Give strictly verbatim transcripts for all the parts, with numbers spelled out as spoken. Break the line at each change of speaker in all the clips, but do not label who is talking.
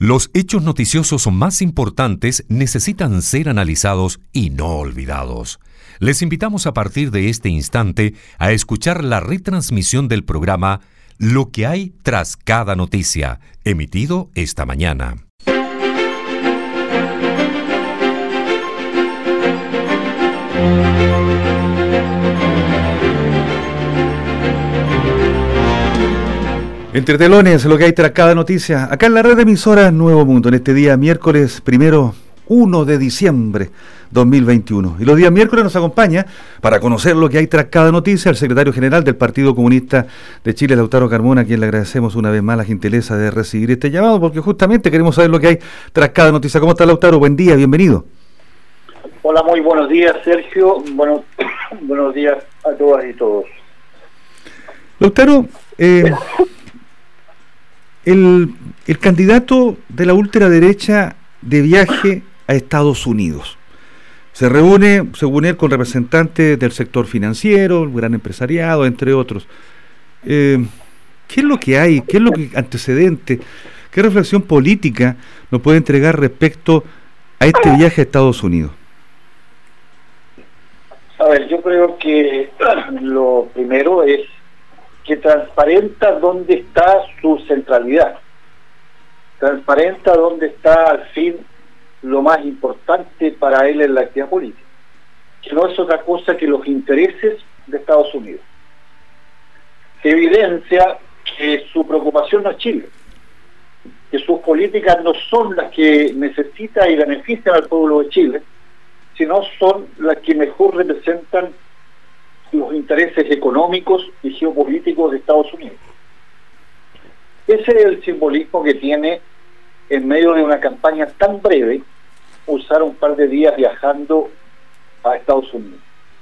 Los hechos noticiosos más importantes necesitan ser analizados y no olvidados. Les invitamos a partir de este instante a escuchar la retransmisión del programa Lo que hay tras cada noticia, emitido esta mañana.
Entre telones, lo que hay tras cada noticia, acá en la red de emisoras Nuevo Mundo, en este día miércoles primero, primero de diciembre dos mil veintiuno. Y los días miércoles nos acompaña, para conocer lo que hay tras cada noticia, el secretario general del Partido Comunista de Chile, Lautaro Carmona, a quien le agradecemos una vez más la gentileza de recibir este llamado, porque justamente queremos saber lo que hay tras cada noticia. ¿Cómo está, Lautaro? Buen día, bienvenido.
Hola, muy buenos días, Sergio. Bueno, buenos días a todas y todos.
Lautaro, eh... El, el candidato de la ultraderecha de viaje a Estados Unidos se reúne, según él, con representantes del sector financiero, el gran empresariado, entre otros. Eh, ¿Qué es lo que hay? ¿Qué es lo que antecedente? ¿Qué reflexión política nos puede entregar respecto a este viaje a Estados Unidos?
A ver, yo creo que lo primero es que transparenta dónde está su centralidad, transparenta dónde está al fin lo más importante para él en la actividad política, que no es otra cosa que los intereses de Estados Unidos. Se evidencia que su preocupación no es Chile, que sus políticas no son las que necesita y benefician al pueblo de Chile, sino son las que mejor representan los intereses económicos y geopolíticos de Estados Unidos. Ese es el simbolismo que tiene en medio de una campaña tan breve, usar un par de días viajando a Estados Unidos.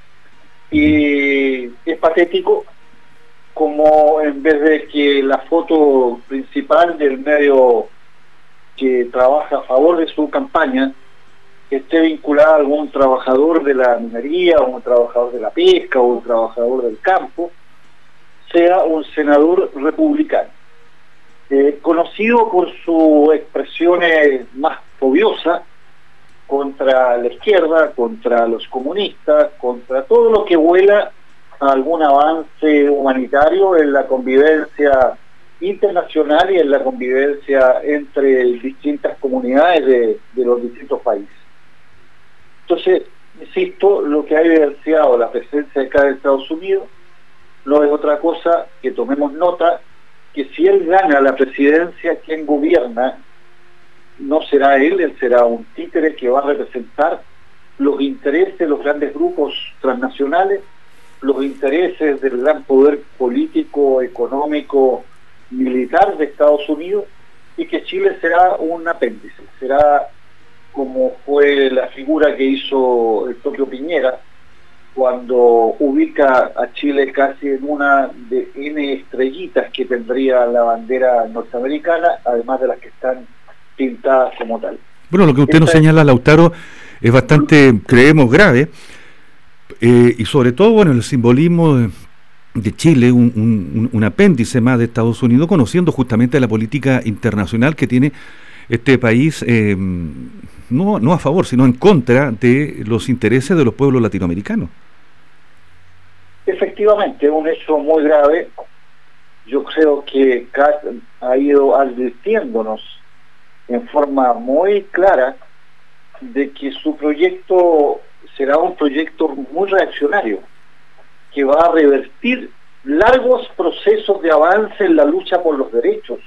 Y es patético como en vez de que la foto principal del medio que trabaja a favor de su campaña esté vinculada a algún trabajador de la minería, o un trabajador de la pesca, o un trabajador del campo, sea un senador republicano, eh, conocido por sus expresiones más fobiosas contra la izquierda, contra los comunistas, contra todo lo que vuela a algún avance humanitario en la convivencia internacional y en la convivencia entre distintas comunidades de, de los distintos países. Entonces, insisto, lo que ha evidenciado la presencia acá de Estados Unidos no es otra cosa que tomemos nota que si él gana la presidencia, quien gobierna no será él, él será un títere que va a representar los intereses de los grandes grupos transnacionales, los intereses del gran poder político, económico, militar de Estados Unidos, y que Chile será un apéndice, será como fue la figura que hizo el propio Piñera cuando ubica a Chile casi en una de N estrellitas que tendría la bandera norteamericana, además de las que están pintadas como tal.
Bueno, lo que usted Esta nos señala, Lautaro, es bastante, creemos, grave, eh, y sobre todo, bueno, el simbolismo de, de Chile, un, un, un apéndice más de Estados Unidos, conociendo justamente la política internacional que tiene este país, eh, no, no a favor, sino en contra de los intereses de los pueblos latinoamericanos.
Efectivamente, un hecho muy grave. Yo creo que Kass ha ido advirtiéndonos en forma muy clara de que su proyecto será un proyecto muy reaccionario, que va a revertir largos procesos de avance en la lucha por los derechos,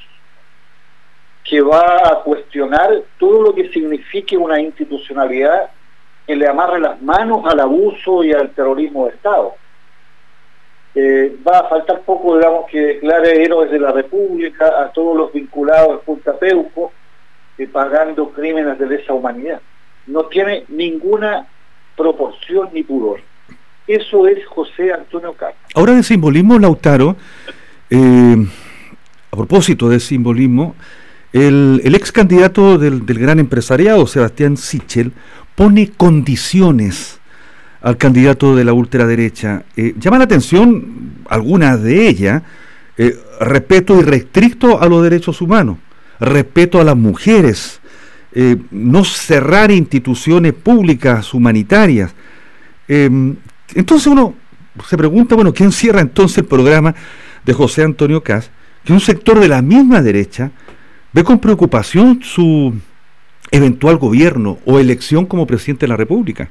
que va a cuestionar todo lo que signifique una institucionalidad que le amarre las manos al abuso y al terrorismo de Estado. Eh, va a faltar poco, digamos, que declare héroes de la República a todos los vinculados al Punta Peuco, eh, pagando crímenes de lesa humanidad. No tiene ninguna proporción ni pudor. Eso es José Antonio Kass.
Ahora, de simbolismo, Lautaro, eh, a propósito de simbolismo, El, el ex candidato del, del gran empresariado, Sebastián Sichel, pone condiciones al candidato de la ultraderecha. Eh, llama la atención algunas de ellas, eh, respeto irrestricto a los derechos humanos. respeto a las mujeres, eh, no cerrar instituciones públicas, humanitarias. Eh, entonces uno se pregunta, bueno, ¿quién cierra entonces el programa de José Antonio Kast? Que un sector de la misma derecha ve con preocupación su eventual gobierno o elección como presidente de la República.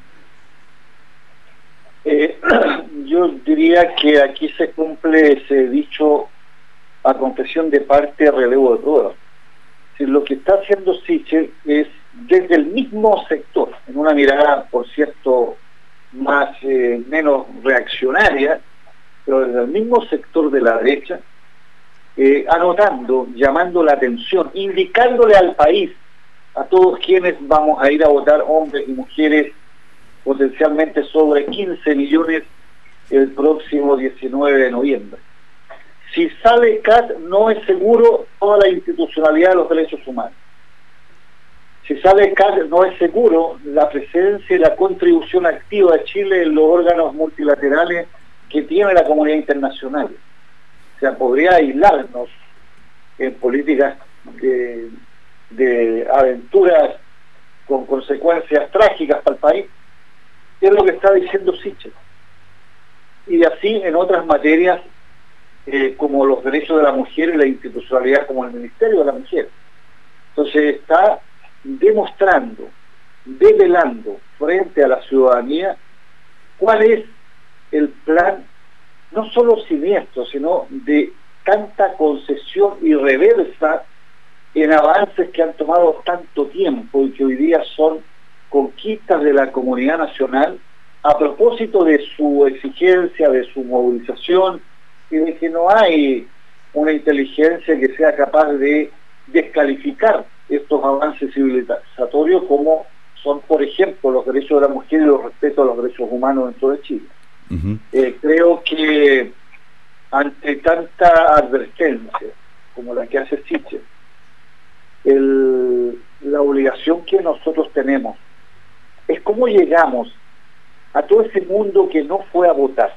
Eh, yo diría que aquí se cumple ese dicho: a confesión de parte, relevo de prueba. Si lo que está haciendo Sichel es desde el mismo sector, en una mirada, por cierto, más eh, menos reaccionaria, pero desde el mismo sector de la derecha, eh, anotando, llamando la atención, indicándole al país, a todos quienes vamos a ir a votar, hombres y mujeres, potencialmente sobre quince millones el próximo diecinueve de noviembre. Si sale Kast, no es seguro toda la institucionalidad de los derechos humanos. Si sale Kast, no es seguro la presencia y la contribución activa de Chile en los órganos multilaterales que tiene la comunidad internacional. O sea, podría aislarnos en políticas de, de aventuras con consecuencias trágicas para el país. Es lo que está diciendo Sichel. Y así en otras materias, eh, como los derechos de la mujer y la institucionalidad como el Ministerio de la Mujer. Entonces está demostrando, develando frente a la ciudadanía cuál es el plan, no solo siniestro, sino de tanta concesión y reversa en avances que han tomado tanto tiempo y que hoy día son conquistas de la comunidad nacional a propósito de su exigencia, de su movilización y de que no hay una inteligencia que sea capaz de descalificar estos avances civilizatorios como son, por ejemplo, los derechos de la mujer y el respeto a los derechos humanos dentro de Chile. Uh-huh. Eh, creo que ante tanta advertencia como la que hace Sichel, el, la obligación que nosotros tenemos es cómo llegamos a todo ese mundo que no fue a votar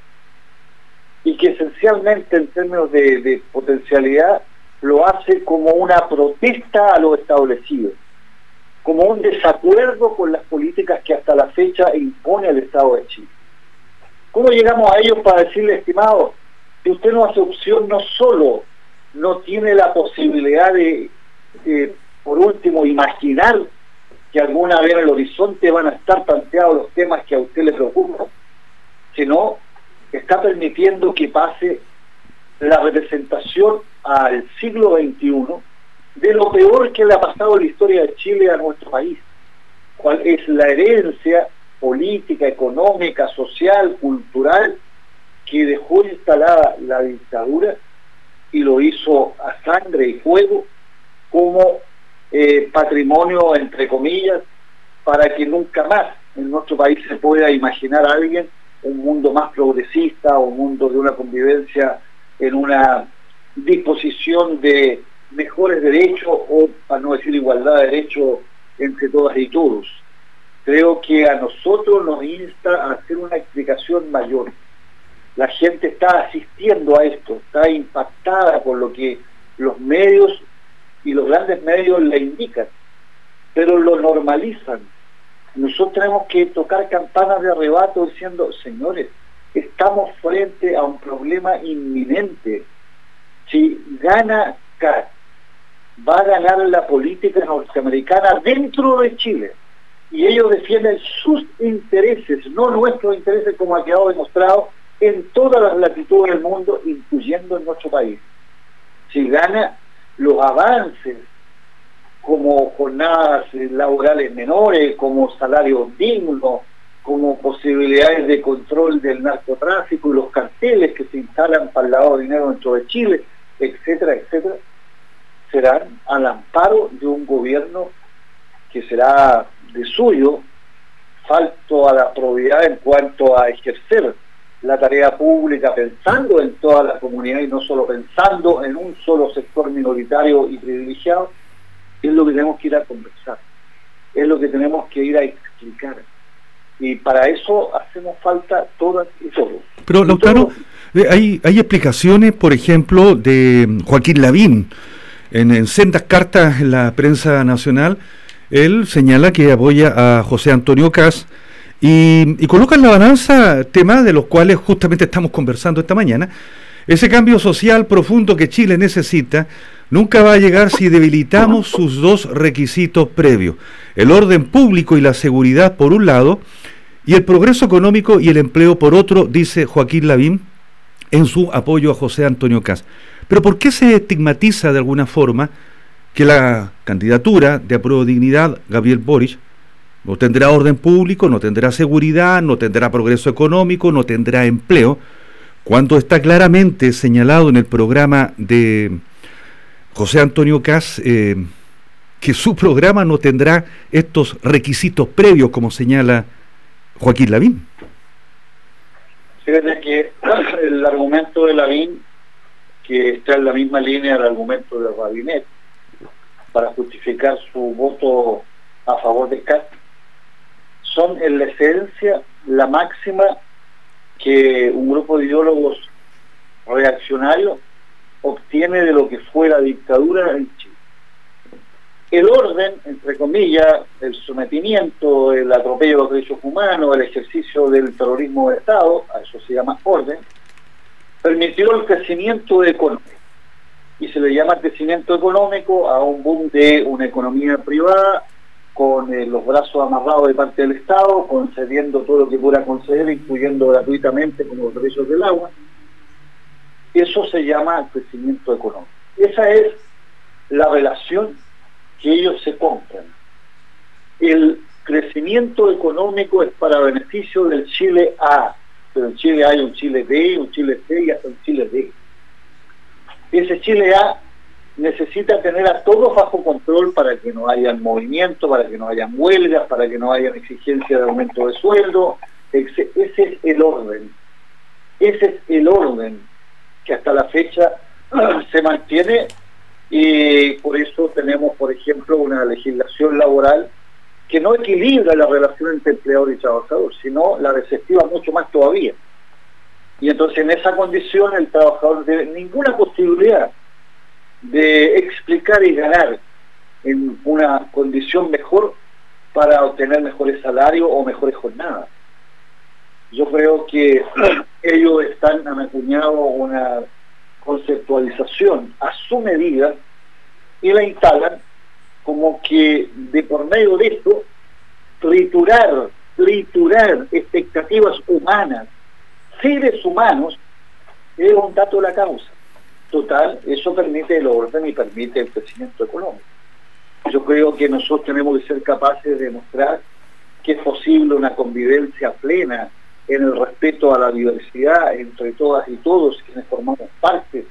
y que esencialmente en términos de, de potencialidad lo hace como una protesta a lo establecido, como un desacuerdo con las políticas que hasta la fecha impone el Estado de Chile. ¿Cómo llegamos a ellos para decirle, estimado, si usted no hace opción, no solo no tiene la posibilidad de, de por último, imaginar que alguna vez en el horizonte van a estar planteados los temas que a usted le preocupan, sino está permitiendo que pase la representación al siglo veintiuno de lo peor que le ha pasado en la historia de Chile a nuestro país, cuál es la herencia política, económica, social, cultural que dejó instalada la dictadura y lo hizo a sangre y fuego como eh, patrimonio, entre comillas, para que nunca más en nuestro país se pueda imaginar a alguien un mundo más progresista, un mundo de una convivencia en una disposición de mejores derechos o, para no decir igualdad de derechos entre todas y todos. Creo que a nosotros nos insta a hacer una explicación mayor. La gente está asistiendo a esto, está impactada por lo que los medios y los grandes medios le indican, pero lo normalizan. Nosotros tenemos que tocar campanas de arrebato diciendo, señores, estamos frente a un problema inminente. Si gana Kast, va a ganar la política norteamericana dentro de Chile. Y ellos defienden sus intereses, no nuestros intereses, como ha quedado demostrado en todas las latitudes del mundo, incluyendo en nuestro país. Si gana, los avances como jornadas laborales menores, como salarios dignos, como posibilidades de control del narcotráfico y los carteles que se instalan para el lavado de dinero dentro de Chile, etcétera, etcétera, serán al amparo de un gobierno que será de suyo falto a la probidad en cuanto a ejercer la tarea pública pensando en toda la comunidad y no solo pensando en un solo sector minoritario y privilegiado. Es lo que tenemos que ir a conversar, es lo que tenemos que ir a explicar, y para eso hacemos falta todas y todos.
Pero, Lautaro, hay, hay explicaciones, por ejemplo, de Joaquín Lavín, en, en sendas cartas en la prensa nacional, él señala que apoya a José Antonio Kast y, y coloca en la balanza temas de los cuales justamente estamos conversando esta mañana. Ese cambio social profundo que Chile necesita nunca va a llegar si debilitamos sus dos requisitos previos: el orden público y la seguridad por un lado, y el progreso económico y el empleo por otro, dice Joaquín Lavín en su apoyo a José Antonio Kast. Pero ¿por qué se estigmatiza de alguna forma que la candidatura de Apruebo Dignidad, Gabriel Boric, no tendrá orden público, no tendrá seguridad, no tendrá progreso económico, no tendrá empleo, cuando está claramente señalado en el programa de José Antonio Kast eh, que su programa no tendrá estos requisitos previos, como señala Joaquín Lavín?
Fíjate que el argumento de Lavín, que está en la misma línea del argumento de Rabinet, para justificar su voto a favor de Kast, son en la esencia la máxima que un grupo de ideólogos reaccionarios obtiene de lo que fue la dictadura en Chile. El orden, entre comillas, el sometimiento, el atropello de los derechos humanos, el ejercicio del terrorismo de Estado, a eso se llama orden, permitió el crecimiento económico. Y se le llama crecimiento económico a un boom de una economía privada, con eh, los brazos amarrados de parte del Estado, concediendo todo lo que pueda conceder, incluyendo gratuitamente como los derechos del agua. Eso se llama crecimiento económico. Esa es la relación que ellos se compran. El crecimiento económico es para beneficio del Chile A, pero en Chile hay un Chile B, un Chile C y hasta un Chile D. Ese Chile A necesita tener a todos bajo control para que no haya movimiento, para que no haya huelgas, para que no haya exigencia de aumento de sueldo. Ese es el orden. Ese es el orden que hasta la fecha se mantiene, y por eso tenemos, por ejemplo, una legislación laboral que no equilibra la relación entre empleador y trabajador, sino la desestima mucho más todavía. Y entonces en esa condición el trabajador no tiene ninguna posibilidad de explicar y ganar en una condición mejor para obtener mejores salarios o mejores jornadas. Yo creo que ellos están han acuñado una conceptualización a su medida y la instalan como que de por medio de esto triturar, triturar expectativas humanas, seres humanos, es un dato de la causa. Total, eso permite el orden y permite el crecimiento económico. Yo creo que nosotros tenemos que ser capaces de demostrar que es posible una convivencia plena en el respeto a la diversidad entre todas y todos quienes formamos parte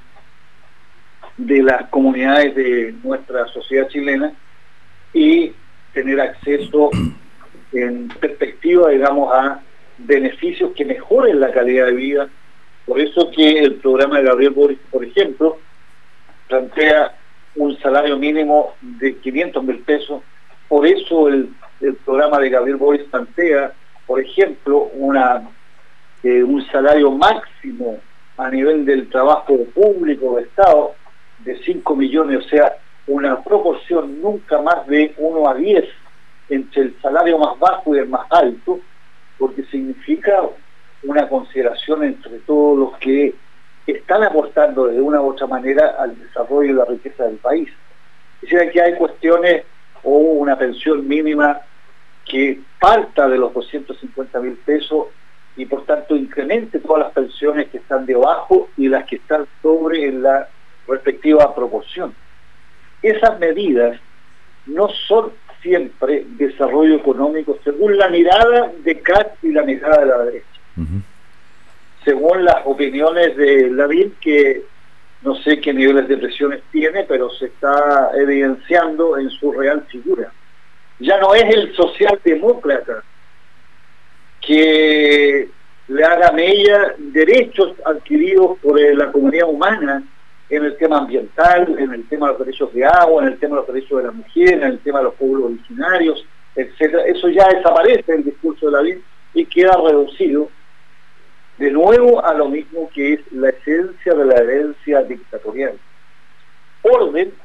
de las comunidades de nuestra sociedad chilena, y tener acceso en perspectiva, digamos, a beneficios que mejoren la calidad de vida. Por eso que el programa de Gabriel Boric, por ejemplo, plantea un salario mínimo de quinientos mil pesos. Por eso el, el programa de Gabriel Boric plantea, por ejemplo, una eh, un salario máximo a nivel del trabajo público de Estado de cinco millones, o sea, una proporción nunca más de uno a diez entre el salario más bajo y el más alto, porque significa una consideración entre todos los que están aportando de una u otra manera al desarrollo y la riqueza del país. Es decir, que hay cuestiones o una pensión mínima que parta de los doscientos cincuenta mil pesos y por tanto incremente todas las pensiones que están debajo y las que están sobre en la respectiva proporción. Esas medidas no son siempre desarrollo económico según la mirada de Kast y la mirada de la derecha. Uh-huh. Según las opiniones de Lavín, que no sé qué niveles de presiones tiene, pero se está evidenciando en su real figura. Ya no es el socialdemócrata que le haga mella derechos adquiridos por la comunidad humana en el tema ambiental, en el tema de los derechos de agua, en el tema de los derechos de la mujer, en el tema de los pueblos originarios, etcétera. Eso ya desaparece en el discurso de Lavín y queda reducido de nuevo a lo mismo que es la esencia de la herencia dictatorial. Orden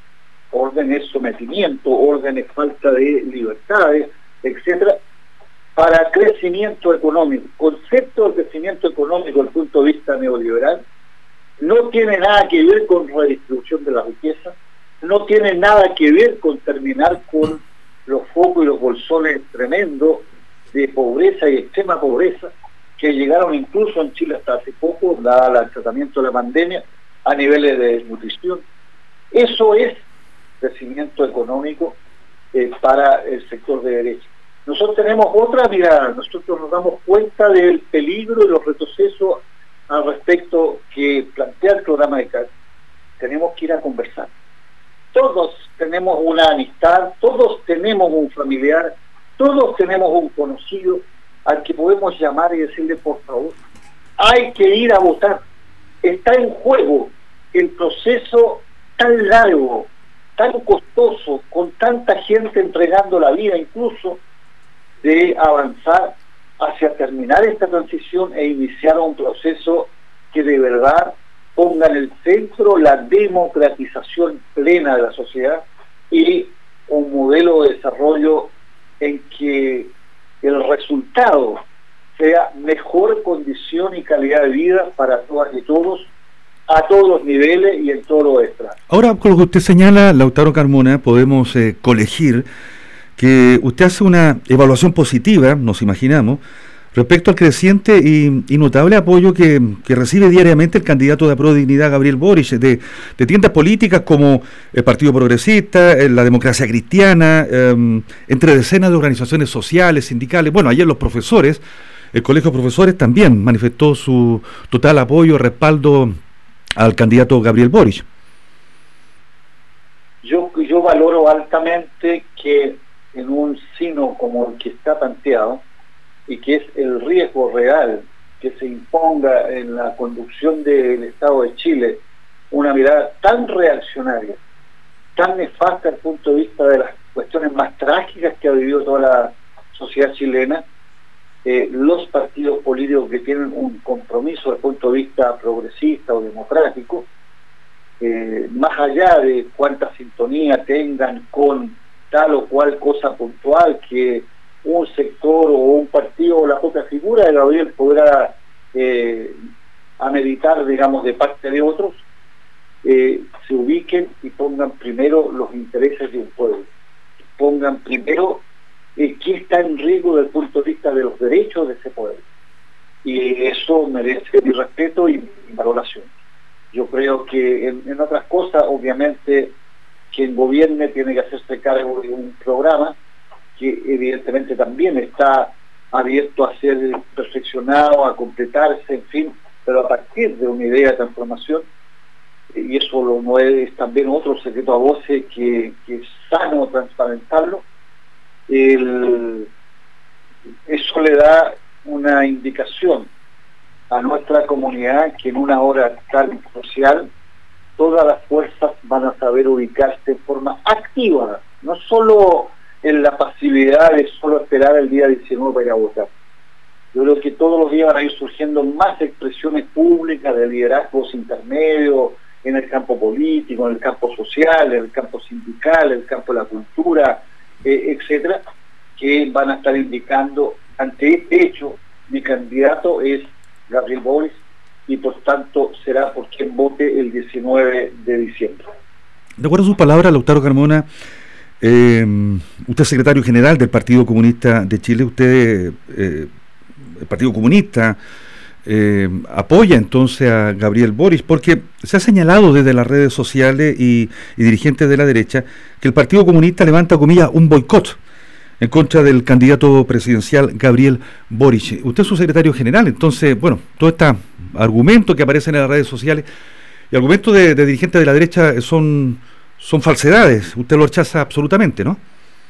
orden es sometimiento, orden es falta de libertades, etcétera, para crecimiento económico. El concepto de crecimiento económico desde el punto de vista neoliberal no tiene nada que ver con redistribución de la riqueza, no tiene nada que ver con terminar con los focos y los bolsones tremendos de pobreza y extrema pobreza que llegaron incluso en Chile hasta hace poco, dada el tratamiento de la pandemia, a niveles de desnutrición. Eso es crecimiento económico eh, para el sector de derecha. Nosotros tenemos otra mirada, nosotros nos damos cuenta del peligro y los retrocesos al respecto que plantea el programa de Cast. Tenemos que ir a conversar. Todos tenemos una amistad, todos tenemos un familiar, todos tenemos un conocido al que podemos llamar y decirle, por favor, hay que ir a votar. Está en juego el proceso tan largo, tan costoso, con tanta gente entregando la vida incluso, de avanzar hacia terminar esta transición e iniciar un proceso que de verdad ponga en el centro la democratización plena de la sociedad y un modelo de desarrollo en que el resultado sea mejor condición y calidad de vida para todas y todos, a todos los niveles y en todos los estratos.
Ahora, con lo que usted señala, Lautaro Carmona, podemos eh, colegir que usted hace una evaluación positiva, nos imaginamos, respecto al creciente y, y notable apoyo que, que recibe diariamente el candidato de Apruebo Dignidad, Gabriel Boric, de, de tiendas políticas como el Partido Progresista, la Democracia Cristiana, eh, entre decenas de organizaciones sociales, sindicales. Bueno, ayer los profesores, el Colegio de Profesores también manifestó su total apoyo, respaldo al candidato Gabriel Boric.
Yo, yo valoro altamente que en un sino como el que está planteado, y que es el riesgo real que se imponga en la conducción del Estado de Chile, una mirada tan reaccionaria, tan nefasta desde el punto de vista de las cuestiones más trágicas que ha vivido toda la sociedad chilena, eh, los partidos políticos que tienen un compromiso desde el punto de vista progresista o democrático, eh, más allá de cuánta sintonía tengan con tal o cual cosa puntual que un sector o un partido o la propia figura de Gabriel podrá eh, ameritar, digamos, de parte de otros, eh, se ubiquen y pongan primero los intereses de un pueblo, pongan primero eh, qué está en riesgo desde el punto de vista de los derechos de ese pueblo, y eso merece mi respeto y mi valoración. Yo creo que en, en otras cosas, obviamente, quien gobierne tiene que hacerse cargo de un programa que evidentemente también está abierto a ser perfeccionado, a completarse, en fin, pero a partir de una idea de transformación, y eso lo, no es también otro secreto a voces que, que es sano transparentarlo, el, eso le da una indicación a nuestra comunidad que en una hora tan crucial todas las fuerzas van a saber ubicarse en forma activa, no solo en la pasividad de solo esperar el día diecinueve para ir a votar. Yo creo que todos los días van a ir surgiendo más expresiones públicas de liderazgos intermedios en el campo político, en el campo social, en el campo sindical, en el campo de la cultura, eh, etcétera, que van a estar indicando ante este hecho mi candidato es Gabriel Boric y por tanto será por quien vote el diecinueve de diciembre.
De acuerdo a sus palabras, Lautaro Carmona, Eh, usted es secretario general del Partido Comunista de Chile, usted, eh, el Partido Comunista, eh, apoya entonces a Gabriel Boric, porque se ha señalado desde las redes sociales y, y dirigentes de la derecha que el Partido Comunista levanta, comillas, un boicot en contra del candidato presidencial Gabriel Boric. Usted es su secretario general, entonces, bueno, todo este argumento que aparecen en las redes sociales y argumentos de, de dirigentes de la derecha son... son falsedades, usted lo rechaza absolutamente, ¿no?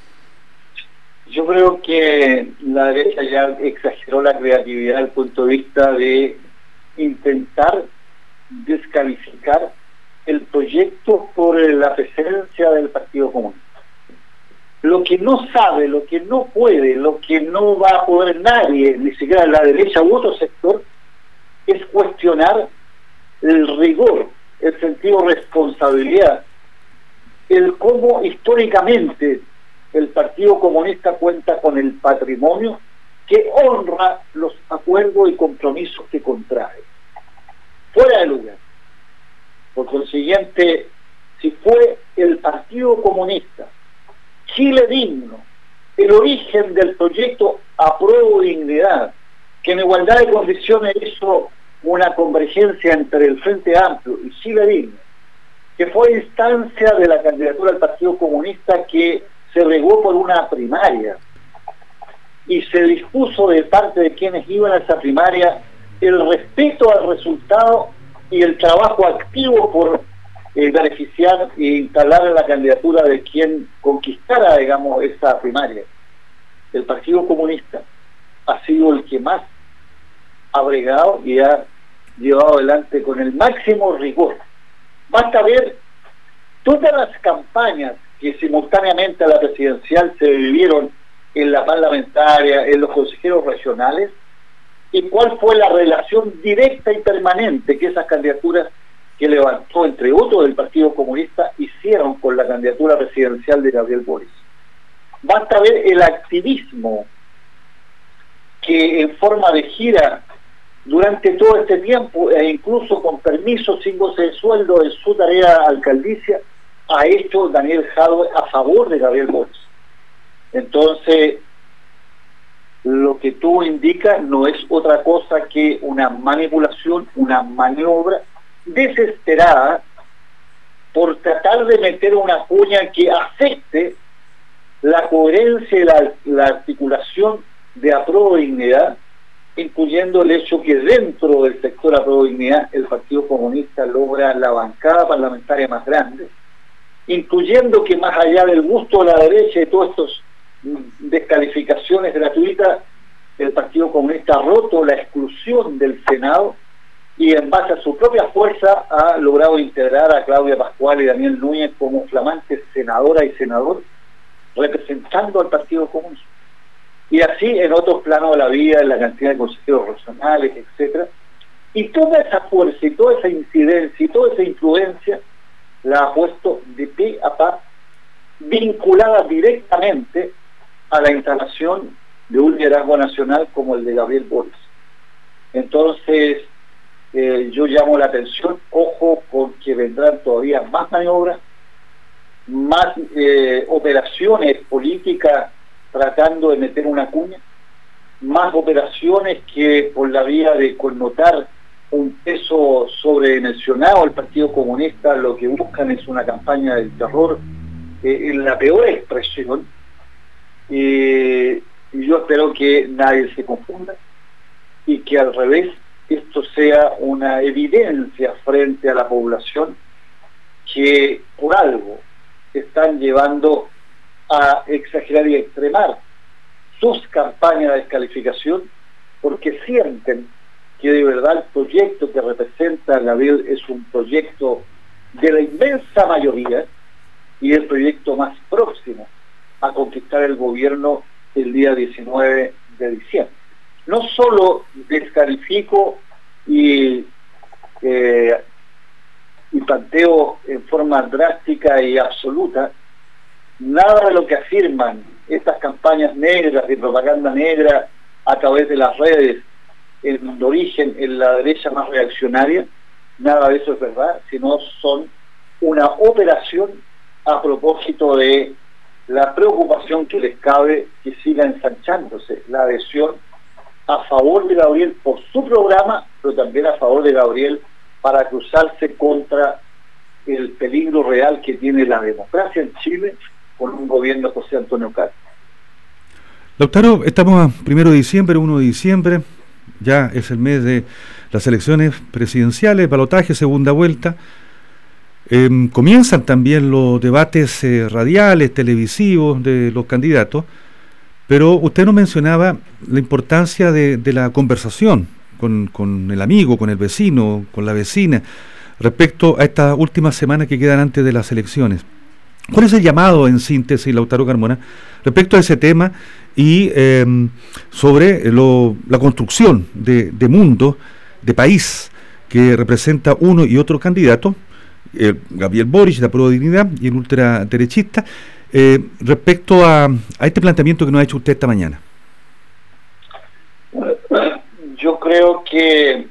Yo creo que la derecha ya exageró la creatividad desde el punto de vista de intentar descalificar el proyecto por la presencia del Partido Comunista. Lo que no sabe, lo que no puede, lo que no va a poder nadie, ni siquiera la derecha u otro sector, es cuestionar el rigor, el sentido de responsabilidad el cómo históricamente el Partido Comunista cuenta con el patrimonio que honra los acuerdos y compromisos que contrae. Fuera de lugar. Por consiguiente, si fue el Partido Comunista, Chile Digno, el origen del proyecto Apruebo Dignidad, que en igualdad de condiciones hizo una convergencia entre el Frente Amplio y Chile Digno, que fue instancia de la candidatura del Partido Comunista que se regó por una primaria y se dispuso de parte de quienes iban a esa primaria el respeto al resultado y el trabajo activo por eh, beneficiar e instalar en la candidatura de quien conquistara, digamos, esa primaria. El Partido Comunista ha sido el que más ha bregado y ha llevado adelante con el máximo rigor. Basta ver todas las campañas que simultáneamente a la presidencial se vivieron en la parlamentaria, en los consejeros regionales, y cuál fue la relación directa y permanente que esas candidaturas que levantó, entre otros, del Partido Comunista, hicieron con la candidatura presidencial de Gabriel Boric. Basta ver el activismo que en forma de gira durante todo este tiempo, e incluso con permiso sin goce de sueldo en su tarea alcaldicia, ha hecho Daniel Jadwe a favor de Gabriel Boric. Entonces, lo que tú indicas no es otra cosa que una manipulación, una maniobra desesperada por tratar de meter una cuña que afecte la coherencia y la, la articulación de Apruebo Dignidad, incluyendo el hecho que dentro del sector Apruebo Dignidad el Partido Comunista logra la bancada parlamentaria más grande, incluyendo que más allá del gusto de la derecha y todas estas descalificaciones gratuitas, el Partido Comunista ha roto la exclusión del Senado y en base a su propia fuerza ha logrado integrar a Claudia Pascual y Daniel Núñez como flamantes senadora y senador, representando al Partido Comunista. Y así en otros planos de la vida, en la cantidad de consejeros regionales, etcétera. Y toda esa fuerza y toda esa incidencia y toda esa influencia la ha puesto de pie a pa, vinculada directamente a la instalación de un liderazgo nacional como el de Gabriel Boric. Entonces, eh, yo llamo la atención, ojo, porque vendrán todavía más maniobras, más eh, operaciones políticas tratando de meter una cuña, más operaciones que por la vía de connotar un peso sobredimensionado al Partido Comunista, lo que buscan es una campaña del terror eh, en la peor expresión, eh, y yo espero que nadie se confunda y que al revés esto sea una evidencia frente a la población que por algo están llevando a exagerar y extremar sus campañas de descalificación porque sienten que de verdad el proyecto que representa Gabriel es un proyecto de la inmensa mayoría y el proyecto más próximo a conquistar el gobierno el día diecinueve de diciembre. No solo descalifico y, eh, y planteo en forma drástica y absoluta nada de lo que afirman estas campañas negras de propaganda negra a través de las redes en origen en la derecha más reaccionaria, nada de eso es verdad, sino son una operación a propósito de la preocupación que les cabe que siga ensanchándose la adhesión a favor de Gabriel por su programa, pero también a favor de Gabriel para cruzarse contra el peligro real que tiene la democracia en Chile con un gobierno de José Antonio Cast.
Lautaro, estamos a primero de diciembre, uno de diciembre, ya es el mes de las elecciones presidenciales, balotaje, segunda vuelta. Eh, comienzan también los debates eh, radiales, televisivos de los candidatos, pero usted nos mencionaba la importancia de, de la conversación con, con el amigo, con el vecino, con la vecina, respecto a estas últimas semanas que quedan antes de las elecciones. ¿Cuál es el llamado, en síntesis, Lautaro Carmona, respecto a ese tema y eh, sobre lo, la construcción de, de mundo, de país, que representa uno y otro candidato, eh, Gabriel Boric, de Apruebo Dignidad, y el ultraderechista, eh, respecto a, a este planteamiento que nos ha hecho usted esta mañana.
Yo creo que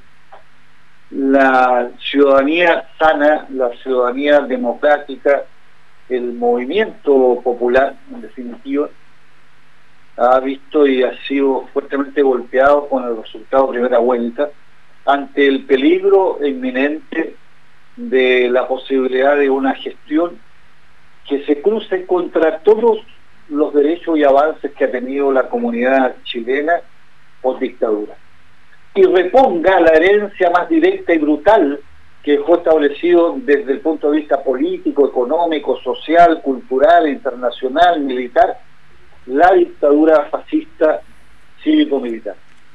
la ciudadanía sana, la ciudadanía democrática, el movimiento popular, en definitiva, ha visto y ha sido fuertemente golpeado con el resultado de primera vuelta ante el peligro inminente de la posibilidad de una gestión que se cruce contra todos los derechos y avances que ha tenido la comunidad chilena por dictadura, y reponga la herencia más directa y brutal que fue establecido desde el punto de vista político, económico, social, cultural, internacional, militar, la dictadura fascista cívico-militar.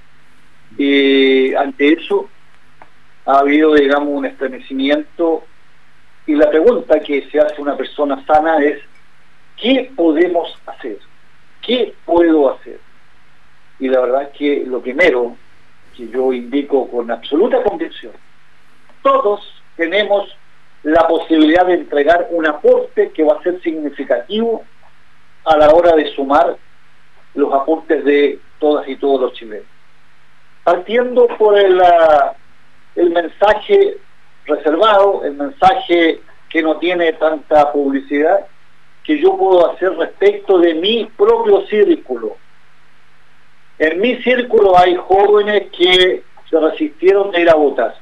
Y ante eso ha habido, digamos, un estremecimiento, y la pregunta que se hace una persona sana es: ¿qué podemos hacer? ¿Qué puedo hacer? Y la verdad es que lo primero que yo indico con absoluta convicción, todos tenemos la posibilidad de entregar un aporte que va a ser significativo a la hora de sumar los aportes de todas y todos los chilenos. Partiendo por el, el mensaje reservado, el mensaje que no tiene tanta publicidad, que yo puedo hacer respecto de mi propio círculo. En mi círculo hay jóvenes que se resistieron de ir a votar.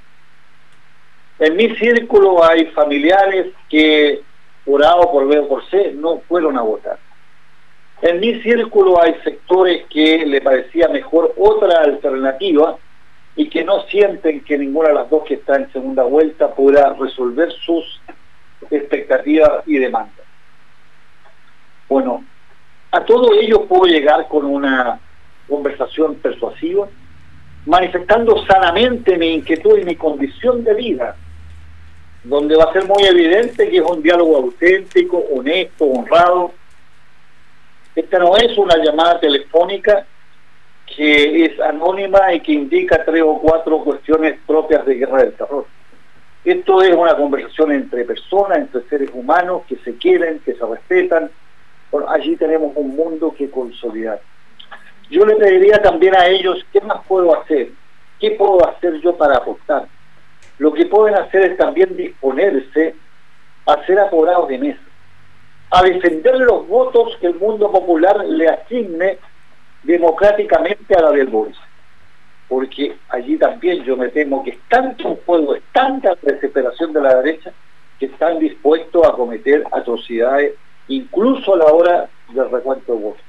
En mi círculo hay familiares que, por A o por B o por C, no fueron a votar. En mi círculo hay sectores que le parecía mejor otra alternativa y que no sienten que ninguna de las dos que está en segunda vuelta podrá resolver sus expectativas y demandas. Bueno, a todo ello puedo llegar con una conversación persuasiva, manifestando sanamente mi inquietud y mi condición de vida, donde va a ser muy evidente que es un diálogo auténtico, honesto, honrado. Esta no es una llamada telefónica que es anónima y que indica tres o cuatro cuestiones propias de guerra del terror. Esto es una conversación entre personas, entre seres humanos que se quieren, que se respetan. Bueno, allí tenemos un mundo que consolidar. Yo le pediría también a ellos: ¿qué más puedo hacer? ¿Qué puedo hacer yo para aportar? Lo que pueden hacer es también disponerse a ser apoderados de mesa, a defender los votos que el mundo popular le asigne democráticamente a Gabriel Boric. Porque allí también yo me temo que es tanto un juego, es tanta la desesperación de la derecha, que están dispuestos a cometer atrocidades, incluso a la hora del recuento de votos.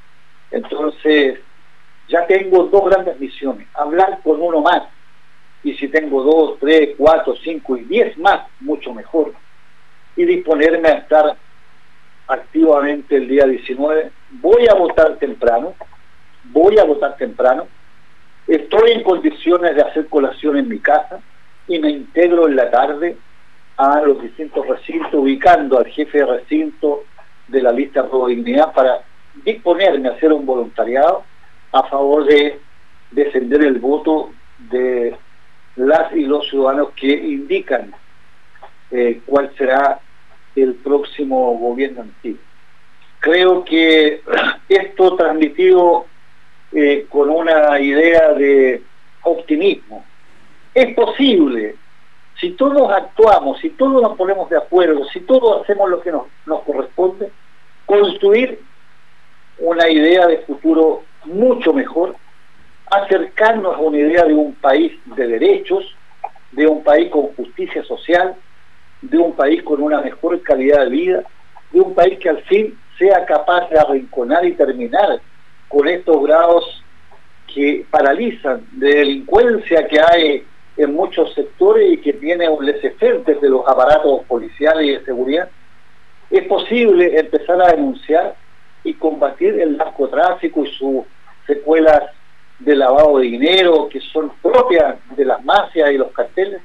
Entonces, ya tengo dos grandes misiones: hablar con uno más, y si tengo dos, tres, cuatro, cinco y diez más, mucho mejor, y disponerme a estar activamente el día diecinueve. Voy a votar temprano, voy a votar temprano, estoy en condiciones de hacer colación en mi casa, y me integro en la tarde a los distintos recintos, ubicando al jefe de recinto de la lista Apruebo Dignidad para disponerme a hacer un voluntariado a favor de defender el voto de las y los ciudadanos que indican eh, cuál será el próximo gobierno en sí. Creo que esto transmitido eh, con una idea de optimismo. Es posible, si todos actuamos, si todos nos ponemos de acuerdo, si todos hacemos lo que nos, nos corresponde, construir una idea de futuro mucho mejor, acercarnos a una idea de un país de derechos, de un país con justicia social, de un país con una mejor calidad de vida, de un país que al fin sea capaz de arrinconar y terminar con estos grados que paralizan de delincuencia que hay en muchos sectores y que tiene un laissez-faire desde los aparatos policiales y de seguridad. Es posible empezar a denunciar y combatir el narcotráfico y sus secuelas de lavado de dinero que son propias de las mafias y los carteles,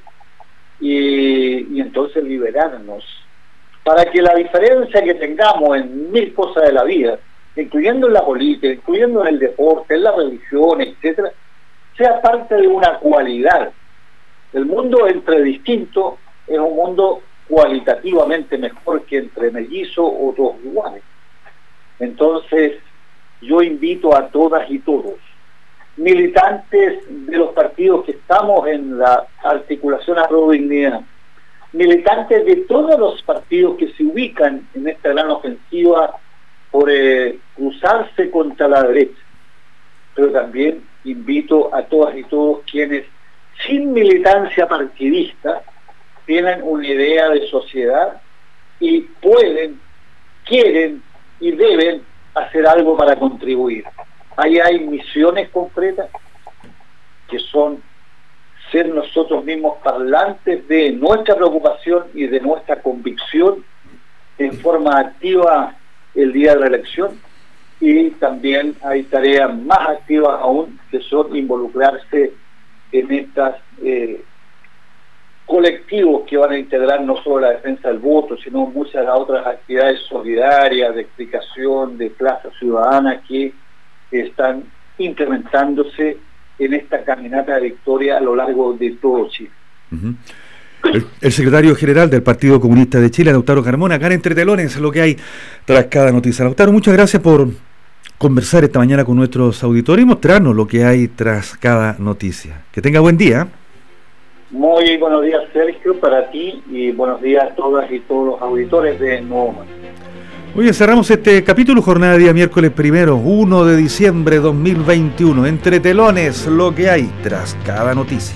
y, y entonces liberarnos, para que la diferencia que tengamos en mil cosas de la vida, incluyendo en la política, incluyendo en el deporte, en la religión, etcétera, sea parte de una cualidad. El mundo entre distintos es un mundo cualitativamente mejor que entre mellizos o dos iguales. Entonces, yo invito a todas y todos, militantes de los partidos que estamos en la articulación Apruebo Dignidad, militantes de todos los partidos que se ubican en esta gran ofensiva por eh, cruzarse contra la derecha, pero también invito a todas y todos quienes sin militancia partidista tienen una idea de sociedad y pueden, quieren y deben hacer algo para contribuir. Ahí hay misiones concretas que son ser nosotros mismos parlantes de nuestra preocupación y de nuestra convicción en forma activa el día de la elección, y también hay tareas más activas aún que son involucrarse en estas eh, colectivos que van a integrar no solo la defensa del voto, sino muchas otras actividades solidarias, de explicación, de plaza ciudadana que están incrementándose en esta caminata de victoria a lo largo de todo Chile.
Uh-huh. El, el secretario general del Partido Comunista de Chile, Lautaro Carmona, acá en Entre Telones, lo que hay tras cada noticia. Lautaro, muchas gracias por conversar esta mañana con nuestros auditores y mostrarnos lo que hay tras cada noticia. Que tenga buen día.
Muy buenos días, Sergio, para ti, y buenos días a todas y todos los auditores de Nuevo Mundo.
Hoy cerramos este capítulo, jornada de día miércoles primero, uno de diciembre de dos mil veintiuno. Entre Telones, lo que hay tras cada noticia.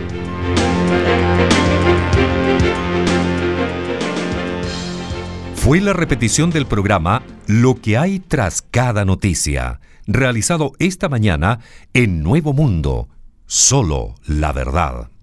Fue la repetición del programa Lo que hay tras cada noticia, realizado esta mañana en Nuevo Mundo. Solo la verdad.